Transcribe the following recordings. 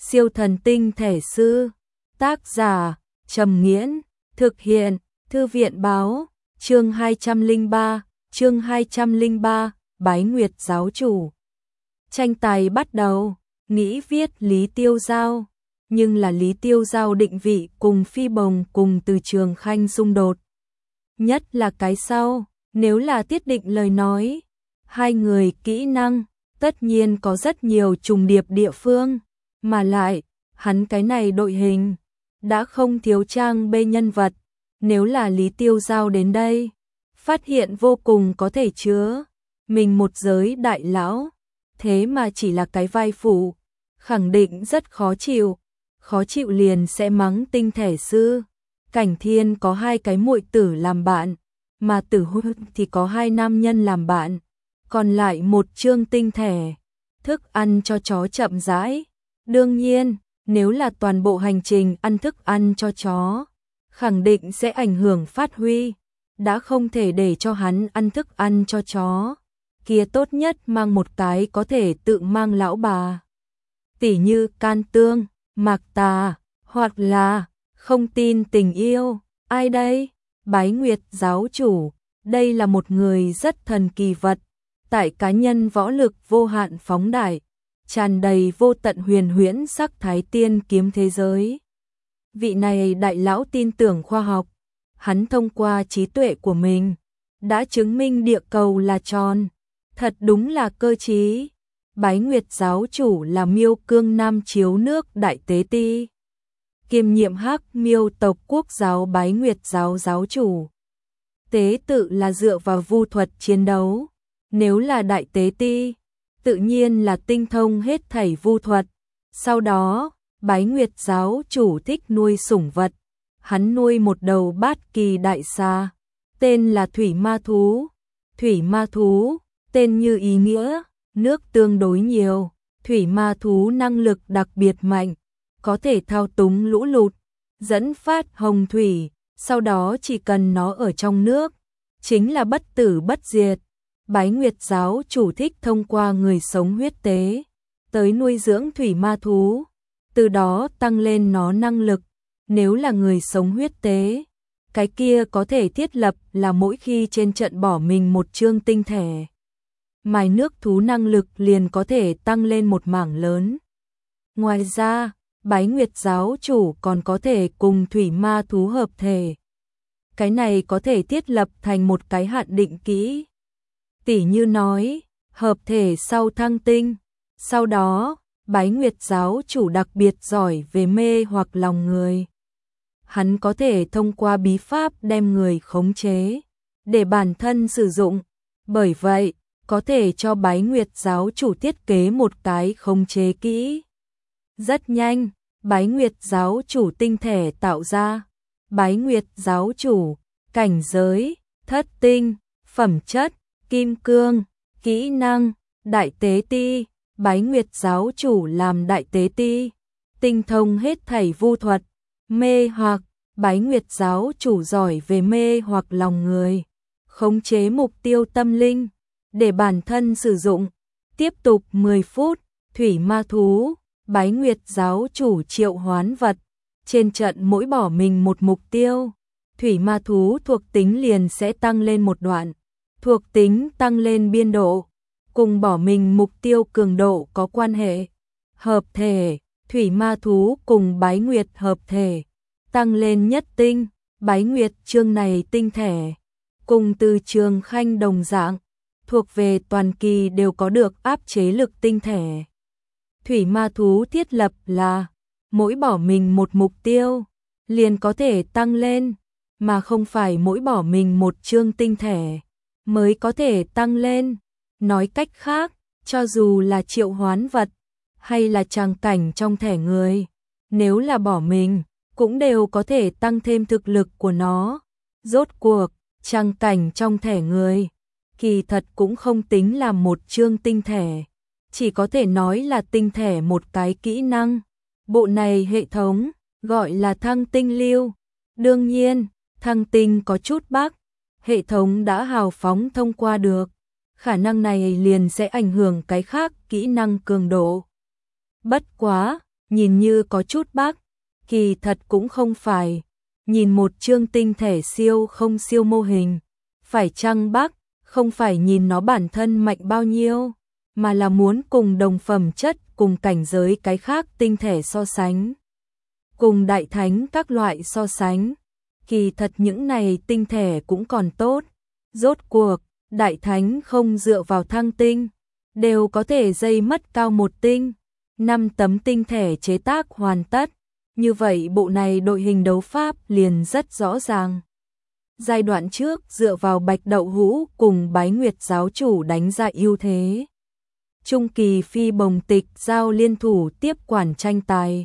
Siêu thần tinh thể sư. Tác giả Trầm Nghiễn. Thực hiện Thư viện Báo. Chương 203, Bái Nguyệt giáo chủ. Tranh tài bắt đầu, nghĩ viết Lý Tiêu Giao, nhưng là Lý Tiêu Giao định vị cùng Phi Bồng cùng Từ Trường Khanh xung đột. Nhất là cái sau, nếu là Tiết Định lời nói, hai người kỹ năng, tất nhiên có rất nhiều trùng điệp địa phương, mà lại, hắn cái này đội hình, đã không thiếu trang bê nhân vật, nếu là Lý Tiêu Giao đến đây, phát hiện vô cùng có thể chứa, mình một giới đại lão, thế mà chỉ là cái vai phụ, khẳng định rất khó chịu liền sẽ mắng tinh thể sư. Cảnh Thiên có hai cái muội tử làm bạn, mà Tử Hôn thì có hai nam nhân làm bạn, còn lại một chương tinh thể, thức ăn cho chó chậm rãi. Đương nhiên, nếu là toàn bộ hành trình ăn thức ăn cho chó, khẳng định sẽ ảnh hưởng phát huy, đã không thể để cho hắn ăn thức ăn cho chó, kia tốt nhất mang một cái có thể tự mang lão bà. Tỉ như Can Tương, Mạc Tà, hoặc là không tin tình yêu, ai đây? Bái Nguyệt giáo chủ, đây là một người rất thần kỳ vật, tại cá nhân võ lực vô hạn phóng đại, tràn đầy vô tận huyền huyễn sắc thái tiên kiếm thế giới. Vị này đại lão tin tưởng khoa học, hắn thông qua trí tuệ của mình, đã chứng minh địa cầu là tròn, thật đúng là cơ trí. Bái Nguyệt giáo chủ là Miêu Cương Nam Chiếu nước đại tế ti, kiêm nhiệm Hắc Miêu tộc quốc giáo Bái Nguyệt giáo giáo chủ. Tế tự là dựa vào vu thuật chiến đấu, nếu là đại tế ti, tự nhiên là tinh thông hết thảy vu thuật. Sau đó, Bái Nguyệt giáo chủ thích nuôi sủng vật, hắn nuôi một đầu bát kỳ đại xà, tên là Thủy Ma Thú. Thủy Ma Thú, tên như ý nghĩa, nước tương đối nhiều, Thủy Ma Thú năng lực đặc biệt mạnh, có thể thao túng lũ lụt, dẫn phát hồng thủy, sau đó chỉ cần nó ở trong nước, chính là bất tử bất diệt. Bái Nguyệt giáo chủ thích thông qua người sống huyết tế, tới nuôi dưỡng Thủy Ma Thú, từ đó tăng lên nó năng lực. Nếu là người sống huyết tế, cái kia có thể thiết lập là mỗi khi trên trận bỏ mình một chương tinh thể, mài nước thú năng lực liền có thể tăng lên một mảng lớn. Ngoài ra, Bái Nguyệt giáo chủ còn có thể cùng Thủy Ma Thú hợp thể. Cái này có thể thiết lập thành một cái hạn định kỹ. Tỉ như nói, hợp thể sau thăng tinh. Sau đó, Bái Nguyệt giáo chủ đặc biệt giỏi về mê hoặc lòng người. Hắn có thể thông qua bí pháp đem người khống chế, để bản thân sử dụng. Bởi vậy, có thể cho Bái Nguyệt giáo chủ thiết kế một cái khống chế kỹ. Rất nhanh, Bái Nguyệt giáo chủ tinh thể tạo ra. Bái Nguyệt giáo chủ, cảnh giới, thất tinh, phẩm chất, kim cương, kỹ năng, đại tế ti. Bái Nguyệt giáo chủ làm đại tế ti, tinh thông hết thảy vu thuật, mê hoặc. Bái Nguyệt giáo chủ giỏi về mê hoặc lòng người, khống chế mục tiêu tâm linh, để bản thân sử dụng. Tiếp tục 10 phút, Thủy Ma Thú, Bái Nguyệt giáo chủ triệu hoán vật, trên trận mỗi bỏ mình một mục tiêu, Thủy Ma Thú thuộc tính liền sẽ tăng lên một đoạn, thuộc tính tăng lên biên độ, cùng bỏ mình mục tiêu cường độ có quan hệ. Hợp thể, Thủy Ma Thú cùng Bái Nguyệt hợp thể, tăng lên nhất tinh. Bái Nguyệt chương này tinh thể, cùng Từ Trường Khanh đồng dạng, thuộc về toàn kỳ đều có được áp chế lực tinh thể. Thủy Ma Thú thiết lập là mỗi bỏ mình một mục tiêu, liền có thể tăng lên, mà không phải mỗi bỏ mình một chương tinh thể mới có thể tăng lên. Nói cách khác, cho dù là triệu hoán vật, hay là tràng cảnh trong thẻ người, nếu là bỏ mình, cũng đều có thể tăng thêm thực lực của nó. Rốt cuộc, tràng cảnh trong thẻ người, kỳ thật cũng không tính là một chương tinh thể, chỉ có thể nói là tinh thể một cái kỹ năng. Bộ này hệ thống, gọi là thăng tinh lưu. Đương nhiên, thăng tinh có chút bug, hệ thống đã hào phóng thông qua được. Khả năng này liền sẽ ảnh hưởng cái khác kỹ năng cường độ. Bất quá, nhìn như có chút bác, kỳ thật cũng không phải. Nhìn một chương tinh thể siêu không siêu mô hình, phải chăng bác, không phải nhìn nó bản thân mạnh bao nhiêu, mà là muốn cùng đồng phẩm chất, cùng cảnh giới cái khác tinh thể so sánh. Cùng đại thánh các loại so sánh, kỳ thật những này tinh thể cũng còn tốt. Rốt cuộc, đại thánh không dựa vào thăng tinh, đều có thể dây mất cao một tinh. 5 tấm tinh thể chế tác hoàn tất, như vậy bộ này đội hình đấu pháp liền rất rõ ràng. Giai đoạn trước dựa vào Bạch Đậu Hũ cùng Bái Nguyệt giáo chủ đánh ra ưu thế. Trung kỳ Phi Bồng Tịch giao liên thủ tiếp quản tranh tài.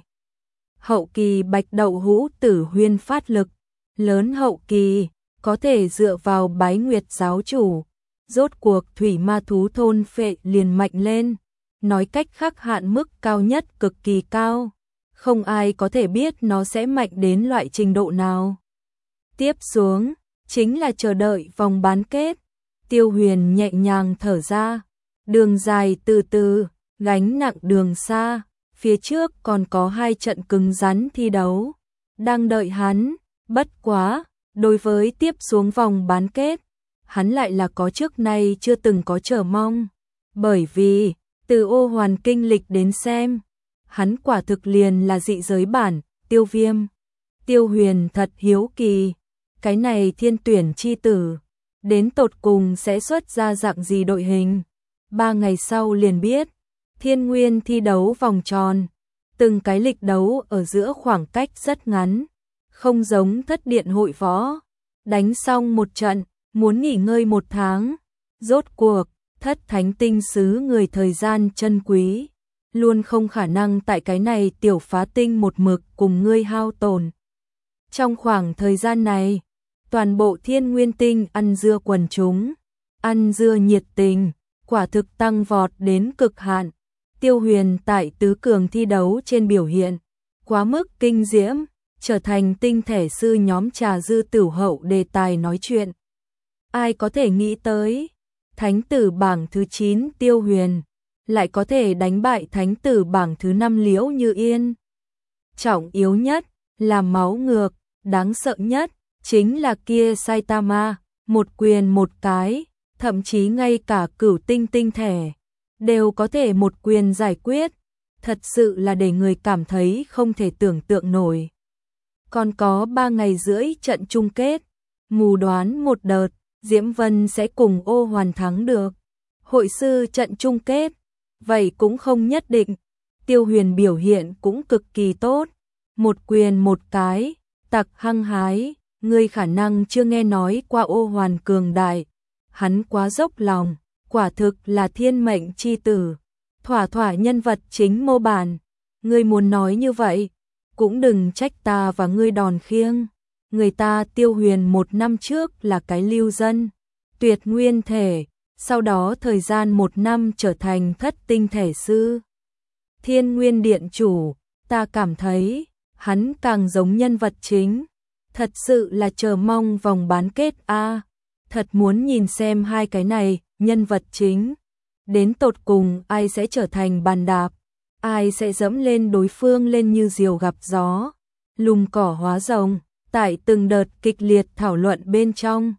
Hậu kỳ Bạch Đậu Hũ Tử Huyên phát lực, lớn hậu kỳ, có thể dựa vào Bái Nguyệt giáo chủ. Rốt cuộc thủy ma thú thôn phệ liền mạnh lên, nói cách khác hạn mức cao nhất cực kỳ cao. Không ai có thể biết nó sẽ mạnh đến loại trình độ nào. Tiếp xuống, chính là chờ đợi vòng bán kết. Tiêu Huyền nhẹ nhàng thở ra, đường dài từ từ, gánh nặng đường xa, phía trước còn có 2 trận cứng rắn thi đấu. Đang đợi hắn, bất quá, đối với tiếp xuống vòng bán kết, hắn lại là có trước nay chưa từng có chờ mong. Bởi vì, từ Ô Hoàn kinh lịch đến xem, hắn quả thực liền là dị giới bản, Tiêu Viêm. Tiêu Huyền thật hiếu kỳ, cái này thiên tuyển chi tử, đến tột cùng sẽ xuất ra dạng gì đội hình. 3 ngày sau liền biết, Thiên Nguyên thi đấu vòng tròn, từng cái lịch đấu ở giữa khoảng cách rất ngắn, không giống Thất Điện hội võ, đánh xong một trận, muốn nghỉ ngơi 1 tháng. Rốt cuộc, Thất Thánh tinh sứ người thời gian chân quý, luôn không khả năng tại cái này tiểu phá tinh một mực cùng ngươi hao tổn. Trong khoảng thời gian này, toàn bộ Thiên Nguyên tinh ăn dưa quần chúng, ăn dưa nhiệt tình, quả thực tăng vọt đến cực hạn. Tiêu Huyền tại tứ cường thi đấu trên biểu hiện, quá mức kinh diễm, trở thành tinh thể sư nhóm trà dư tửu hậu đề tài nói chuyện. Ai có thể nghĩ tới, thánh tử bảng thứ 9 Tiêu Huyền, lại có thể đánh bại thánh tử bảng thứ 5 Liễu Như Yên. Trọng yếu nhất, là máu ngược, đáng sợ nhất, chính là kia Saitama, một quyền một cái, thậm chí ngay cả cửu tinh tinh thể, đều có thể một quyền giải quyết, thật sự là để người cảm thấy không thể tưởng tượng nổi. Còn có 3 ngày rưỡi trận chung kết, mù đoán một đợt, Diễm Vân sẽ cùng Ô Hoàn thắng được. Hội sư trận chung kết, vậy cũng không nhất định. Tiêu Huyền biểu hiện cũng cực kỳ tốt, một quyền một cái, tặc hăng hái, ngươi khả năng chưa nghe nói qua Ô Hoàn cường đại. Hắn quá dốc lòng, quả thực là thiên mệnh chi tử, thỏa thỏa nhân vật chính mô bản. Ngươi muốn nói như vậy, cũng đừng trách ta và ngươi đòn khiêng. Người ta Tiêu Huyền 1 năm trước là cái lưu dân, tuyệt nguyên thể, sau đó thời gian 1 năm trở thành thất tinh thể sư. Thiên Nguyên điện chủ, ta cảm thấy, hắn càng giống nhân vật chính. Thật sự là chờ mong vòng bán kết a. Thật muốn nhìn xem hai cái này, nhân vật chính. Đến tột cùng ai sẽ trở thành bàn đạp, ai sẽ dẫm lên đối phương lên như diều gặp gió, lùm cỏ hóa rồng. Tại từng đợt kịch liệt thảo luận bên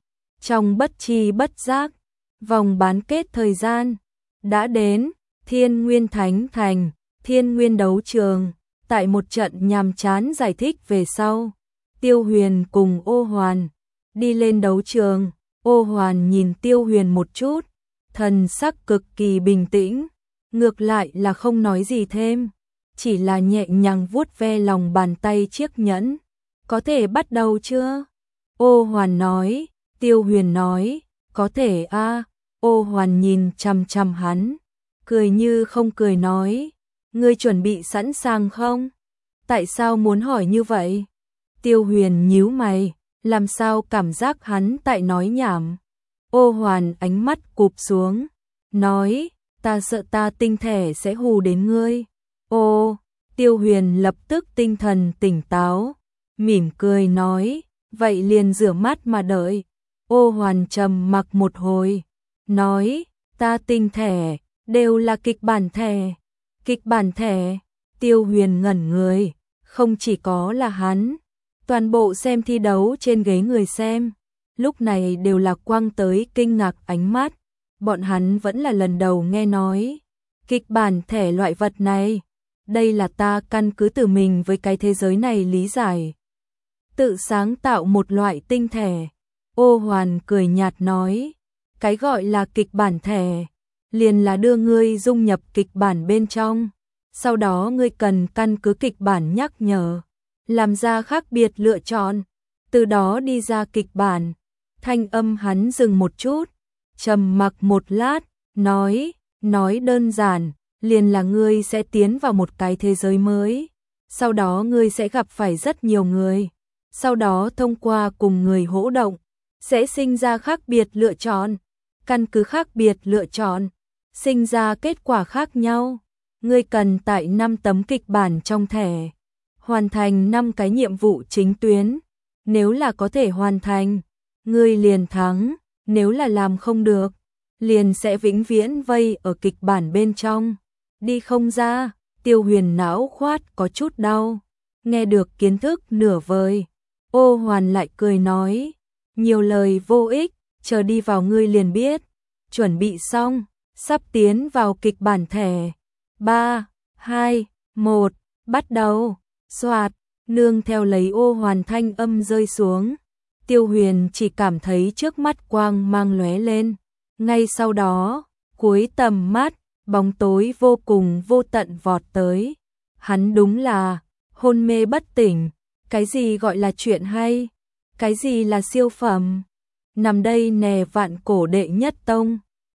trong bất chi bất giác, vòng bán kết thời gian đã đến. Thiên Nguyên Thánh Thành, Thiên Nguyên đấu trường, tại một trận nhàm chán giải thích về sau, Tiêu Huyền cùng Ô Hoàn đi lên đấu trường. Ô Hoàn nhìn Tiêu Huyền một chút, thần sắc cực kỳ bình tĩnh, ngược lại là không nói gì thêm, chỉ là nhẹ nhàng vuốt ve lòng bàn tay chiếc nhẫn. Có thể bắt đầu chưa? Ô Hoàn nói. Tiêu Huyền nói, có thể a. Ô Hoàn nhìn chằm chằm hắn, cười như không cười nói, ngươi chuẩn bị sẵn sàng không? Tại sao muốn hỏi như vậy? Tiêu Huyền nhíu mày, làm sao cảm giác hắn tại nói nhảm. Ô Hoàn ánh mắt cụp xuống, nói, ta sợ ta tinh thể sẽ hù đến ngươi. Ô, Tiêu Huyền lập tức tinh thần tỉnh táo, mỉm cười nói, vậy liền rửa mắt mà đợi. Ô Hoàn trầm mặc một hồi, nói, ta tinh thể, đều là kịch bản thể. Kịch bản thể, Tiêu Huyền ngẩn người, không chỉ có là hắn, toàn bộ xem thi đấu trên ghế người xem, lúc này đều là quăng tới kinh ngạc ánh mắt, bọn hắn vẫn là lần đầu nghe nói. Kịch bản thẻ loại vật này, đây là ta căn cứ từ mình với cái thế giới này lý giải. Tự sáng tạo một loại tinh thẻ. Ô Hoàn cười nhạt nói, cái gọi là kịch bản thẻ, liền là đưa ngươi dung nhập kịch bản bên trong. Sau đó ngươi cần căn cứ kịch bản nhắc nhở, làm ra khác biệt lựa chọn, từ đó đi ra kịch bản. Thanh âm hắn dừng một chút, trầm mặc một lát, nói đơn giản, liền là ngươi sẽ tiến vào một cái thế giới mới, sau đó ngươi sẽ gặp phải rất nhiều người, sau đó thông qua cùng người hỗ động, sẽ sinh ra khác biệt lựa chọn, căn cứ khác biệt lựa chọn, sinh ra kết quả khác nhau. Ngươi cần tại 5 tấm kịch bản trong thẻ, hoàn thành 5 cái nhiệm vụ chính tuyến, nếu là có thể hoàn thành, ngươi liền thắng, nếu là làm không được, liền sẽ vĩnh viễn vây ở kịch bản bên trong, đi không ra. Tiêu Huyền não khoát có chút đau, nghe được kiến thức nửa vời. Ô Hoàn lại cười nói, nhiều lời vô ích, chờ đi vào ngươi liền biết. Chuẩn bị xong, sắp tiến vào kịch bản thẻ. 3, 2, 1, bắt đầu. Soạt, nương theo lấy Ô Hoàn thanh âm rơi xuống, Tiêu Huyền chỉ cảm thấy trước mắt quang mang lóe lên, ngay sau đó, cuối tầm mắt, bóng tối vô cùng vô tận vọt tới. Hắn đúng là hôn mê bất tỉnh, cái gì gọi là chuyện hay, cái gì là siêu phẩm. Nằm đây nè, vạn cổ đệ nhất tông,